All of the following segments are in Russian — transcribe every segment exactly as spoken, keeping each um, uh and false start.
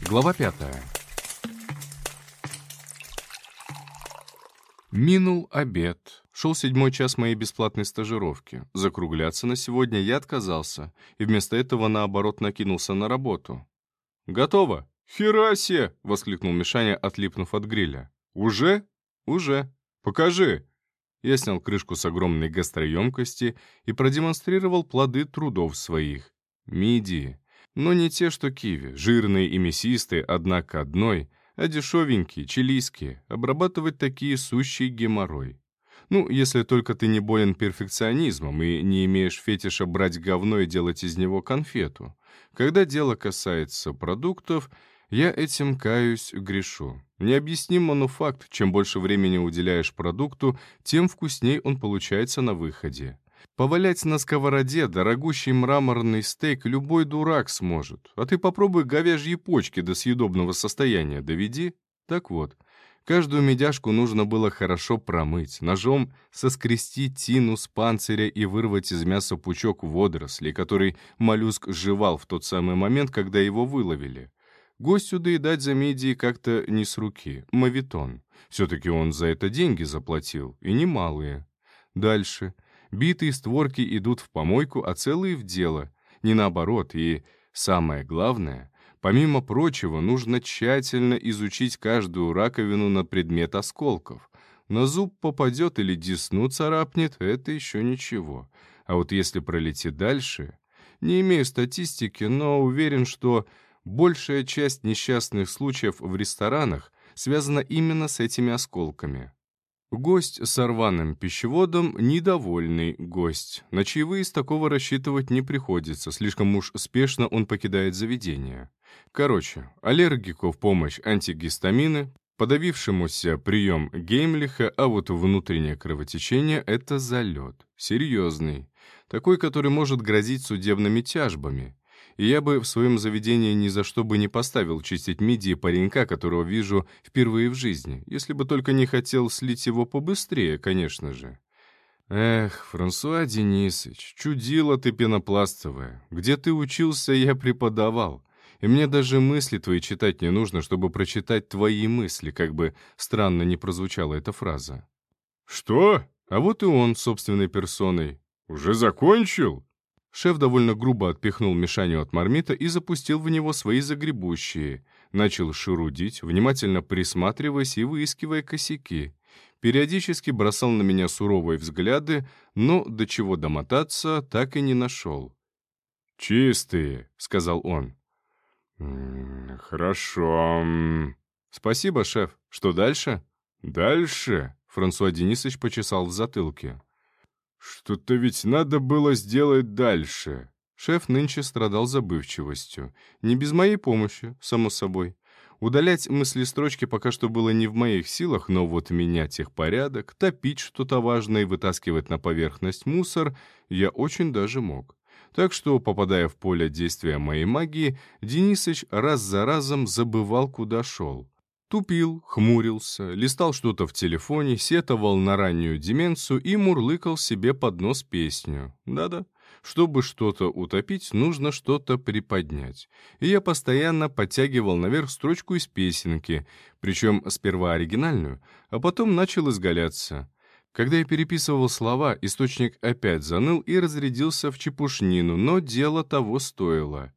Глава пятая. Минул обед. Шел седьмой час моей бесплатной стажировки. Закругляться на сегодня я отказался, и вместо этого, наоборот, накинулся на работу. «Готово!» «Херасе!» — воскликнул Мишаня, отлипнув от гриля. «Уже?» «Уже. Покажи!» Я снял крышку с огромной гастроемкости и продемонстрировал плоды трудов своих. Мидии. Но не те, что киви, жирные и мясистые, одна к одной, а дешевенькие, чилийские. Обрабатывать такие сущий геморрой. Ну, если только ты не болен перфекционизмом и не имеешь фетиша брать говно и делать из него конфету. Когда дело касается продуктов, я этим, каюсь, грешу. Необъяснимо, но факт, чем больше времени уделяешь продукту, тем вкусней он получается на выходе. Повалять на сковороде дорогущий мраморный стейк любой дурак сможет, а ты попробуй говяжьи почки до съедобного состояния доведи. Так вот, каждую медяшку нужно было хорошо промыть, ножом соскрести тину с панциря и вырвать из мяса пучок водорослей, который моллюск жевал в тот самый момент, когда его выловили. Гостю доедать за мидии как-то не с руки, моветон. Все-таки он за это деньги заплатил, и немалые. Дальше. Битые створки идут в помойку, а целые в дело. Не наоборот, и, самое главное, помимо прочего, нужно тщательно изучить каждую раковину на предмет осколков. На зуб попадет или десну царапнет, это еще ничего. А вот если пролетит дальше... Не имею статистики, но уверен, что... Большая часть несчастных случаев в ресторанах связана именно с этими осколками. Гость с рваным пищеводом — недовольный гость. На чаевые из такого рассчитывать не приходится, слишком уж спешно он покидает заведение. Короче, аллергику в помощь антигистамины, подавившемуся прием Геймлиха, а вот внутреннее кровотечение — это залет. Серьезный. Такой, который может грозить судебными тяжбами. И я бы в своем заведении ни за что бы не поставил чистить мидии паренька, которого вижу впервые в жизни, если бы только не хотел слить его побыстрее, конечно же. Эх, Франсуа Денисович, чудила ты пенопластовая. Где ты учился, я преподавал. И мне даже мысли твои читать не нужно, чтобы прочитать твои мысли, как бы странно ни прозвучала эта фраза. Что? А вот и он собственной персоной. Уже закончил? Шеф довольно грубо отпихнул Мишаню от мармита и запустил в него свои загребущие. Начал шурудить, внимательно присматриваясь и выискивая косяки. Периодически бросал на меня суровые взгляды, но до чего домотаться так и не нашел. «Чистые», — сказал он. «М-м, «Хорошо. Спасибо, шеф. Что дальше?» «Дальше?» — Франсуа Денисович почесал в затылке. «Что-то ведь надо было сделать дальше». Шеф нынче страдал забывчивостью. Не без моей помощи, само собой. Удалять мысли-строчки пока что было не в моих силах, но вот менять их порядок, топить что-то важное и вытаскивать на поверхность мусор я очень даже мог. Так что, попадая в поле действия моей магии, Денисыч раз за разом забывал, куда шел. Тупил, хмурился, листал что-то в телефоне, сетовал на раннюю деменцию и мурлыкал себе под нос песню. Да-да, чтобы что-то утопить, нужно что-то приподнять. И я постоянно подтягивал наверх строчку из песенки, причем сперва оригинальную, а потом начал изгаляться. Когда я переписывал слова, источник опять заныл и разрядился в чепушнину, но дело того стоило.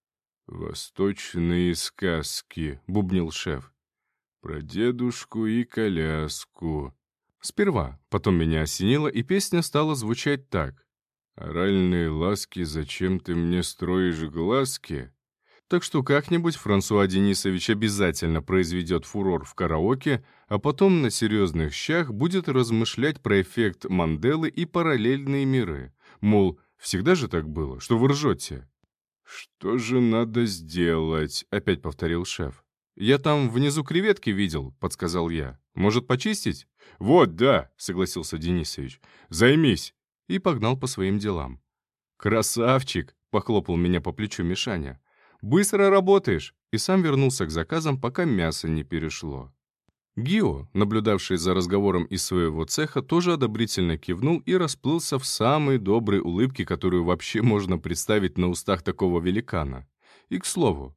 «Восточные сказки», — бубнил шеф. «Про дедушку и коляску». Сперва, потом меня осенило, и песня стала звучать так. «Оральные ласки, зачем ты мне строишь глазки?» Так что как-нибудь Франсуа Денисович обязательно произведет фурор в караоке, а потом на серьезных щах будет размышлять про эффект Манделы и параллельные миры. Мол, всегда же так было, что вы ржете. «Что же надо сделать?» — опять повторил шеф. «Я там внизу креветки видел», — подсказал я. «Может, почистить?» «Вот, да», — согласился Денисович. «Займись». И погнал по своим делам. «Красавчик!» — похлопал меня по плечу Мишаня. «Быстро работаешь!» И сам вернулся к заказам, пока мясо не перешло. Гио, наблюдавший за разговором из своего цеха, тоже одобрительно кивнул и расплылся в самой доброй улыбке, которую вообще можно представить на устах такого великана. И, к слову,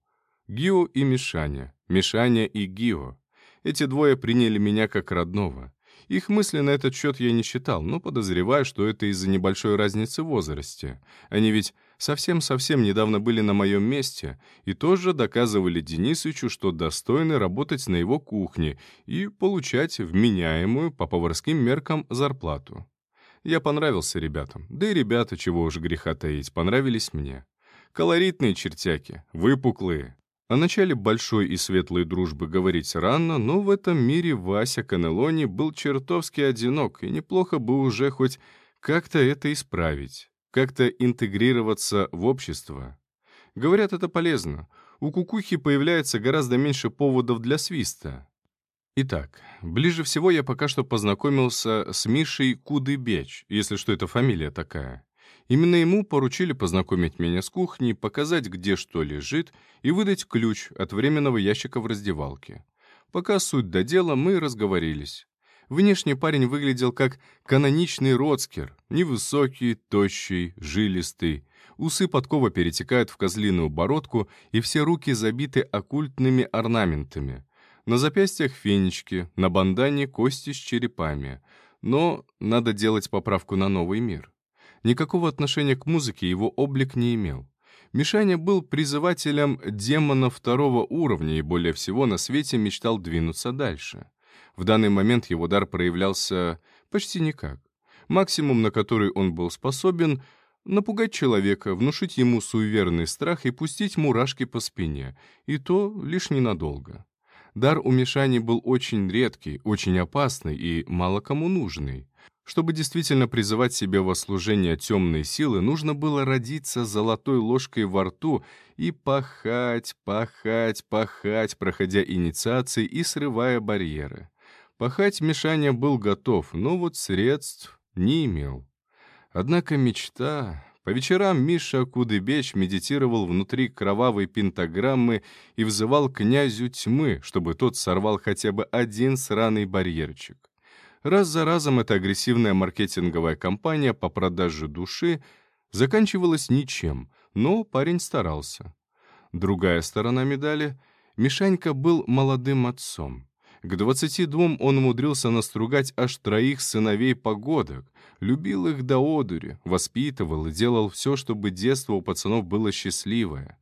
Гио и Мишаня, Мишаня и Гио. Эти двое приняли меня как родного. Их мысли на этот счет я не считал, но подозреваю, что это из-за небольшой разницы в возрасте. Они ведь совсем-совсем недавно были на моем месте и тоже доказывали Денисычу, что достойны работать на его кухне и получать вменяемую по поварским меркам зарплату. Я понравился ребятам, да и ребята, чего уж греха таить, понравились мне. Колоритные чертяки, выпуклые. О начале большой и светлой дружбы говорить рано, но в этом мире Вася Канелони был чертовски одинок, и неплохо бы уже хоть как-то это исправить, как-то интегрироваться в общество. Говорят, это полезно. У кукухи появляется гораздо меньше поводов для свиста. Итак, ближе всего я пока что познакомился с Мишей Кудыбеч, если что это фамилия такая. Именно ему поручили познакомить меня с кухней, показать, где что лежит, и выдать ключ от временного ящика в раздевалке. Пока суть до дела, мы разговорились. Внешне парень выглядел как каноничный роцкер, невысокий, тощий, жилистый. Усы подкова перетекают в козлиную бородку, и все руки забиты оккультными орнаментами. На запястьях фенечки, на бандане кости с черепами. Но надо делать поправку на новый мир. Никакого отношения к музыке его облик не имел. Мишаня был призывателем демона второго уровня и более всего на свете мечтал двинуться дальше. В данный момент его дар проявлялся почти никак. Максимум, на который он был способен — напугать человека, внушить ему суеверный страх и пустить мурашки по спине, и то лишь ненадолго. Дар у Мишани был очень редкий, очень опасный и мало кому нужный. Чтобы действительно призывать себе во служение темной силы, нужно было родиться золотой ложкой во рту и пахать, пахать, пахать, проходя инициации и срывая барьеры. Пахать Мишаня был готов, но вот средств не имел. Однако мечта... По вечерам Миша Кудыбеч медитировал внутри кровавой пентаграммы и взывал князю тьмы, чтобы тот сорвал хотя бы один сраный барьерчик. Раз за разом эта агрессивная маркетинговая кампания по продаже души заканчивалась ничем, но парень старался. Другая сторона медали — Мишанька был молодым отцом. К двадцати двум он умудрился настругать аж троих сыновей погодок, любил их до одури, воспитывал и делал все, чтобы детство у пацанов было счастливое.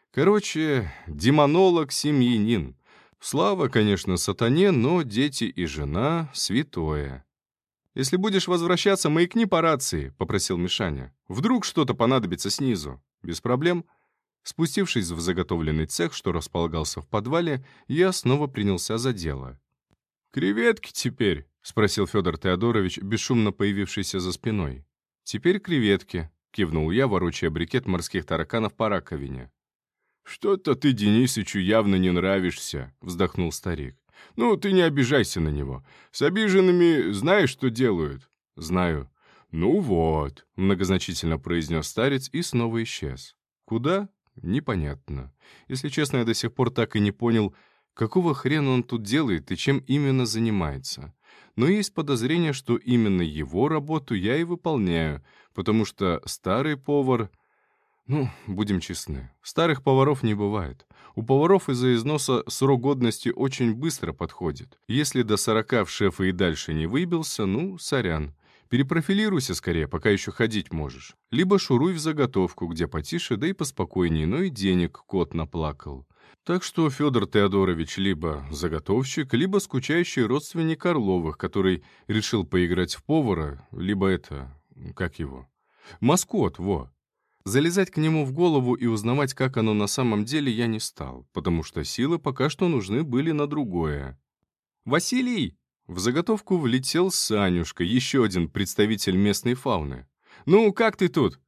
Короче, демонолог-семьянин. Слава, конечно, сатане, но дети и жена — святое. «Если будешь возвращаться, маякни по рации», — попросил Мишаня. «Вдруг что-то понадобится снизу». «Без проблем». Спустившись в заготовленный цех, что располагался в подвале, я снова принялся за дело. «Креветки теперь?» — спросил Федор Теодорович, бесшумно появившийся за спиной. «Теперь креветки», — кивнул я, ворочая брикет морских тараканов по раковине. «Что-то ты Денисычу явно не нравишься», — вздохнул старик. «Ну, ты не обижайся на него. С обиженными знаешь, что делают?» «Знаю». «Ну вот», — многозначительно произнес старец и снова исчез. «Куда? Непонятно. Если честно, я до сих пор так и не понял, какого хрена он тут делает и чем именно занимается. Но есть подозрение, что именно его работу я и выполняю, потому что старый повар... Ну, будем честны, старых поваров не бывает. У поваров из-за износа срок годности очень быстро подходит. Если до сорока в шефа и дальше не выбился, ну, сорян. Перепрофилируйся скорее, пока еще ходить можешь. Либо шуруй в заготовку, где потише, да и поспокойнее, но и денег кот наплакал. Так что Федор Теодорович либо заготовщик, либо скучающий родственник Орловых, который решил поиграть в повара, либо это... как его? Маскот, во. Залезать к нему в голову и узнавать, как оно на самом деле, я не стал, потому что силы пока что нужны были на другое. «Василий!» В заготовку влетел Санюшка, еще один представитель местной фауны. «Ну, как ты тут?»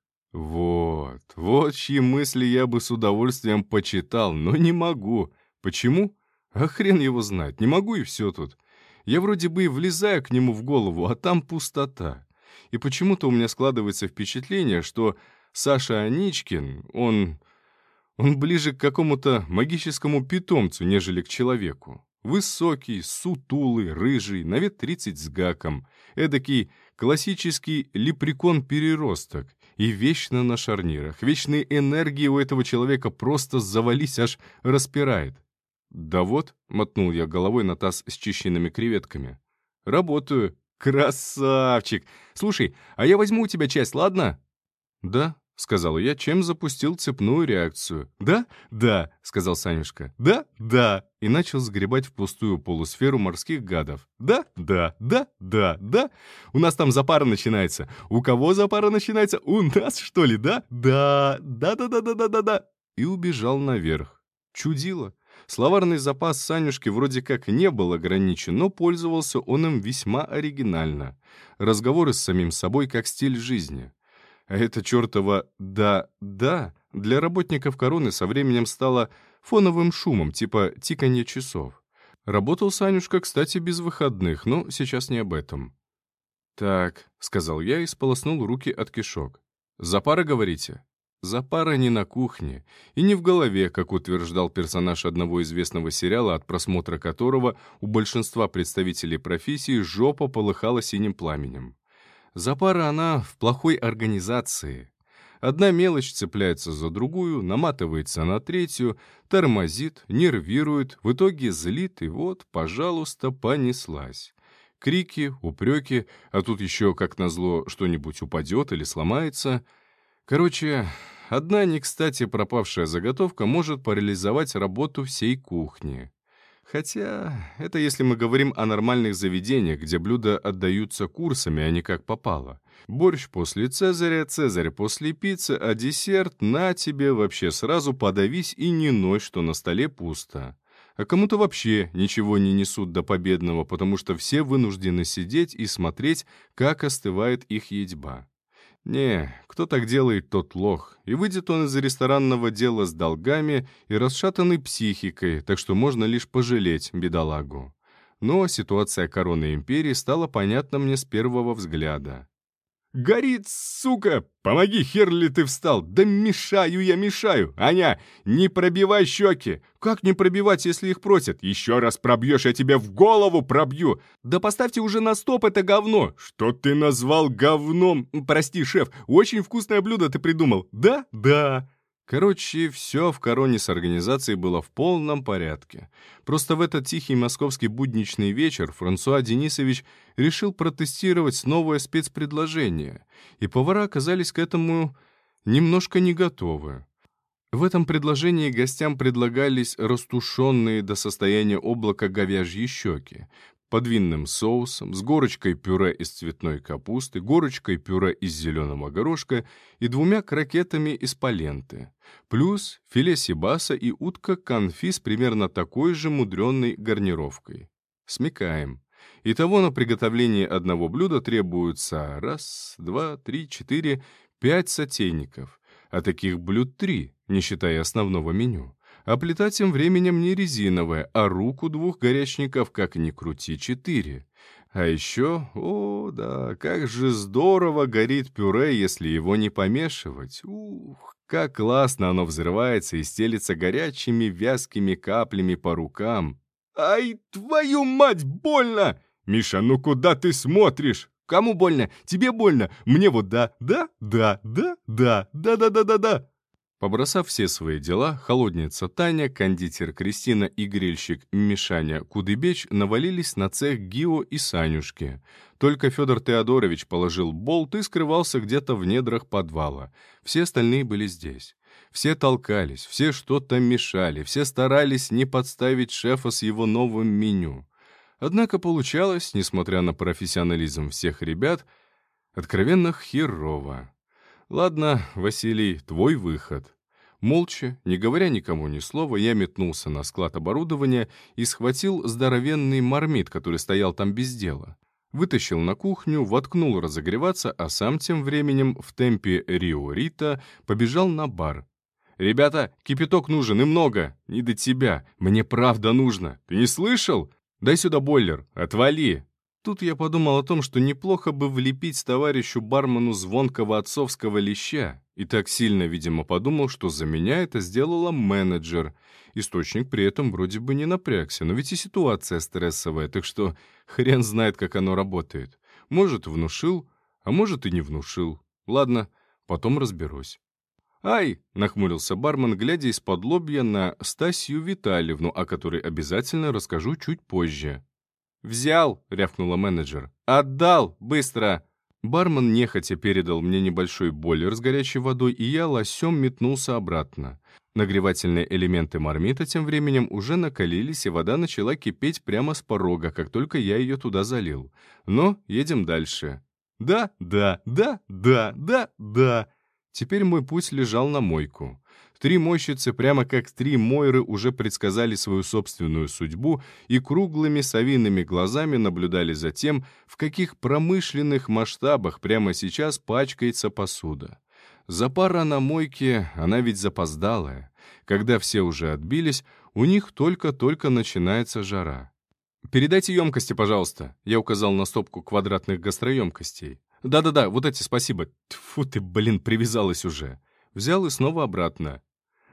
Вот, вот чьи мысли я бы с удовольствием почитал, но не могу. Почему? А хрен его знает, не могу и все тут. Я вроде бы и влезаю к нему в голову, а там пустота. И почему-то у меня складывается впечатление, что Саша Аничкин, он... он ближе к какому-то магическому питомцу, нежели к человеку. Высокий, сутулый, рыжий, на вид тридцать с гаком. Эдакий классический лепрекон-переросток. И вечно на шарнирах, вечные энергии у этого человека просто завались, аж распирает. «Да вот», — мотнул я головой на таз с чищенными креветками. «Работаю». «Красавчик! Слушай, а я возьму у тебя часть, ладно?» «Да», — сказал я, чем запустил цепную реакцию. «Да? Да», — сказал Санюшка. «Да? Да». И начал сгребать в пустую полусферу морских гадов. «Да? Да, да, да, да. У нас там запара начинается. У кого запара начинается? У нас, что ли, да? Да, да-да-да-да-да-да». И убежал наверх. Чудило. Словарный запас Санюшки вроде как не был ограничен, но пользовался он им весьма оригинально. Разговоры с самим собой как стиль жизни. А это чертово «да-да» для работников короны со временем стало фоновым шумом, типа тиканья часов. Работал Санюшка, кстати, без выходных, но сейчас не об этом. «Так», — сказал я и сполоснул руки от кишок. «Запара, говорите?» Запара не на кухне и не в голове, как утверждал персонаж одного известного сериала, от просмотра которого у большинства представителей профессии жопа полыхала синим пламенем. Запара она в плохой организации. Одна мелочь цепляется за другую, наматывается на третью, тормозит, нервирует, в итоге злит, и вот, пожалуйста, понеслась. Крики, упреки, а тут еще, как назло, что-нибудь упадет или сломается. Короче, одна не кстати пропавшая заготовка может парализовать работу всей кухни. Хотя это если мы говорим о нормальных заведениях, где блюда отдаются курсами, а не как попало. Борщ после Цезаря, Цезарь после пиццы, а десерт на тебе вообще сразу подавись и не ной, что на столе пусто. А кому-то вообще ничего не несут до победного, потому что все вынуждены сидеть и смотреть, как остывает их едьба. Не, кто так делает, тот лох, и выйдет он из ресторанного дела с долгами и расшатанной психикой, так что можно лишь пожалеть бедолагу. Но ситуация короны империи стала понятна мне с первого взгляда. «Горит, сука! Помоги, хер ли ты встал! Да мешаю я, мешаю! Аня, не пробивай щеки! Как не пробивать, если их просят? Еще раз пробьешь, я тебя в голову пробью! Да поставьте уже на стоп это говно! Что ты назвал говном? Прости, шеф, очень вкусное блюдо ты придумал! Да? Да!» Короче, все в короне с организацией было в полном порядке. Просто в этот тихий московский будничный вечер Франсуа Денисович решил протестировать новое спецпредложение, и повара оказались к этому немножко не готовы. В этом предложении гостям предлагались растушенные до состояния облака говяжьи щеки, под винным соусом, с горочкой пюре из цветной капусты, горочкой пюре из зеленого горошка и двумя крокетами из паленты. Плюс филе сибаса и утка-конфи с примерно такой же мудренной гарнировкой. Смекаем. Итого на приготовление одного блюда требуется раз, два, три, четыре, пять сотейников. А таких блюд три, не считая основного меню. А плита тем временем не резиновая, а руку двух горячников, как ни крути, четыре. А еще, о, да, как же здорово горит пюре, если его не помешивать. Ух, как классно оно взрывается и стелится горячими вязкими каплями по рукам. «Ай, твою мать, больно! Миша, ну куда ты смотришь? Кому больно? Тебе больно? Мне вот да, да, да, да, да, да-да-да-да-да». Побросав все свои дела, холодница Таня, кондитер Кристина и грильщик Мишаня Кудыбеч навалились на цех Гио и Санюшки. Только Федор Теодорович положил болт и скрывался где-то в недрах подвала. Все остальные были здесь. Все толкались, все что-то мешали, все старались не подставить шефа с его новым меню. Однако получалось, несмотря на профессионализм всех ребят, откровенно херово. «Ладно, Василий, твой выход». Молча, не говоря никому ни слова, я метнулся на склад оборудования и схватил здоровенный мармит, который стоял там без дела. Вытащил на кухню, воткнул разогреваться, а сам тем временем в темпе Рио Рита побежал на бар. «Ребята, кипяток нужен и много. Не до тебя. Мне правда нужно. Ты не слышал? Дай сюда бойлер. Отвали!» Тут я подумал о том, что неплохо бы влепить товарищу бармену звонкого отцовского леща, и так сильно, видимо, подумал, что за меня это сделала менеджер. Источник при этом вроде бы не напрягся, но ведь и ситуация стрессовая, так что хрен знает, как оно работает. Может, внушил, а может и не внушил. Ладно, Потом разберусь». «Ай!» — нахмурился бармен, глядя из-под лобья на Стасью Витальевну, о которой обязательно расскажу чуть позже. «Взял!» — рявкнула менеджер. «Отдал! Быстро!» Бармен нехотя передал мне небольшой бойлер с горячей водой, и я лосем метнулся обратно. Нагревательные элементы мармита тем временем уже накалились, и вода начала кипеть прямо с порога, как только я ее туда залил. Но едем дальше. Да, да, да, да, да, да. Теперь мой путь лежал на мойку. Три мойщицы, прямо как три Мойры, уже предсказали свою собственную судьбу и круглыми совиными глазами наблюдали за тем, в каких промышленных масштабах прямо сейчас пачкается посуда. Запара на мойке, она ведь запоздалая. Когда все уже отбились, у них только-только начинается жара. «Передайте емкости, пожалуйста», — я указал на стопку квадратных гастроемкостей. «Да-да-да, вот эти, спасибо. Тьфу ты, блин, привязалась уже». Взял и снова обратно.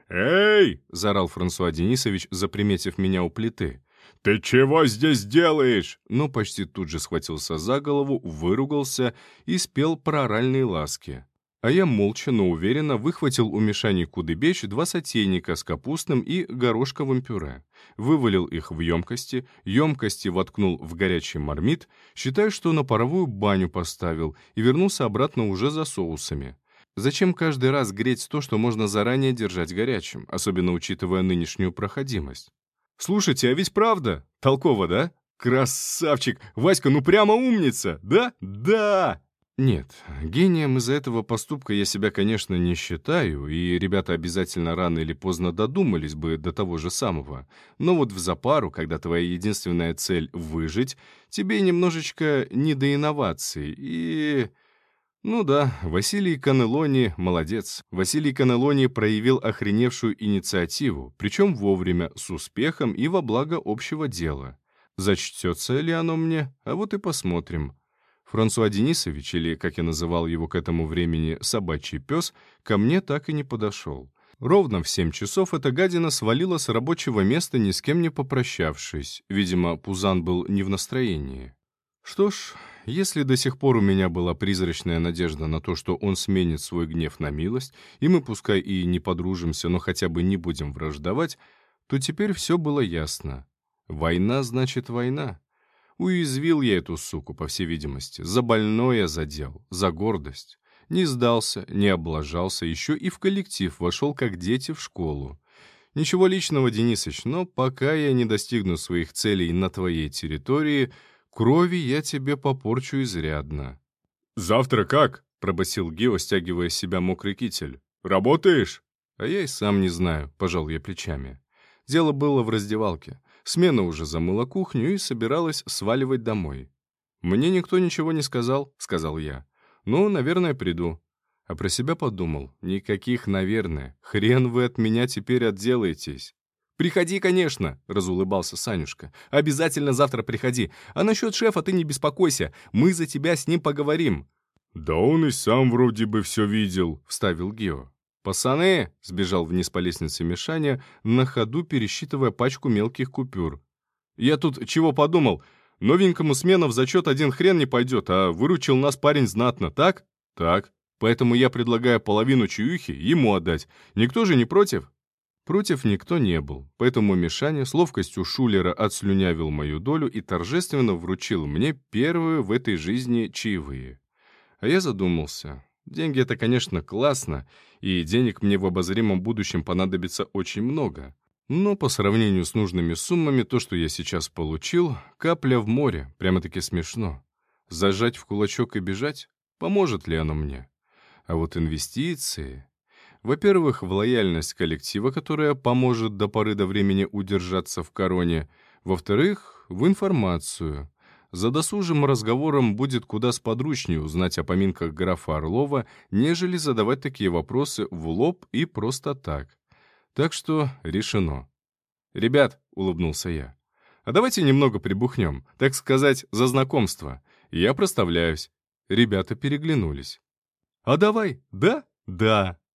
«Эй!» — заорал Франсуа Денисович, заприметив меня у плиты. «Ты чего здесь делаешь?» Но почти тут же схватился за голову, выругался и спел про оральные ласки. А я молча, но уверенно выхватил у Мишани Кудыбеч два сотейника с капустным и горошковым пюре. Вывалил их в емкости, емкости воткнул в горячий мармит, считая, что на паровую баню поставил, и вернулся обратно уже за соусами. Зачем каждый раз греть то, что можно заранее держать горячим, особенно учитывая нынешнюю проходимость? «Слушайте, а ведь правда? Толково, да? Красавчик! Васька, ну прямо умница! Да? Да!» Нет, гением из-за этого поступка я себя, конечно, не считаю, и ребята обязательно рано или поздно додумались бы до того же самого. Но вот в запару, когда твоя единственная цель — выжить, тебе немножечко не до инноваций, и... Ну да, Василий Канелони молодец. Василий Канелони проявил охреневшую инициативу, причем вовремя, с успехом и во благо общего дела. Зачтется ли оно мне? А вот и посмотрим. Франсуа Денисович, или, как я называл его к этому времени, собачий пес, ко мне так и не подошел. Ровно в семь часов эта гадина свалила с рабочего места, ни с кем не попрощавшись. Видимо, Пузан был не в настроении. Что ж, если до сих пор у меня была призрачная надежда на то, что он сменит свой гнев на милость, и мы пускай и не подружимся, но хотя бы не будем враждовать, то теперь все было ясно. Война значит война. Уязвил я эту суку, по всей видимости, за больное задел, за гордость. Не сдался, не облажался, еще и в коллектив вошел, как дети в школу. Ничего личного, Денисыч, но пока я не достигну своих целей на твоей территории, крови я тебе попорчу изрядно. «Завтра как?» — пробасил Гео, стягивая с себя мокрый китель. «Работаешь?» А я и сам не знаю, пожал я плечами. Дело было в раздевалке. Смена уже замыла кухню и собиралась сваливать домой. «Мне никто ничего не сказал», — сказал я. «Ну, наверное, приду». А про себя подумал. «Никаких «наверное». Хрен вы от меня теперь отделаетесь». «Приходи, конечно», — разулыбался Санюшка. «Обязательно завтра приходи. А насчет шефа ты не беспокойся. Мы за тебя с ним поговорим». «Да он и сам вроде бы все видел», — вставил Гео. «Пацаны!» — сбежал вниз по лестнице Мишаня, на ходу пересчитывая пачку мелких купюр. «Я тут чего подумал? Новенькому смена в зачет один хрен не пойдет, а выручил нас парень знатно, так?» «Так. Поэтому я предлагаю половину чаюхи ему отдать. Никто же не против?» Против никто не был, поэтому Мишаня с ловкостью шулера отслюнявил мою долю и торжественно вручил мне первую в этой жизни чаевые. А я задумался. Деньги — это, конечно, классно, и денег мне в обозримом будущем понадобится очень много. Но по сравнению с нужными суммами, то, что я сейчас получил, капля в море, прямо-таки смешно. Зажать в кулачок и бежать? Поможет ли оно мне? А вот инвестиции... Во-первых, в лояльность коллектива, которая поможет до поры до времени удержаться в короне. Во-вторых, в информацию. За досужим разговором будет куда сподручнее узнать о поминках графа Орлова, нежели задавать такие вопросы в лоб и просто так. Так что решено. «Ребят», — улыбнулся я, — «а давайте немного прибухнем, так сказать, за знакомство. Я проставляюсь». Ребята переглянулись. «А давай, да? Да».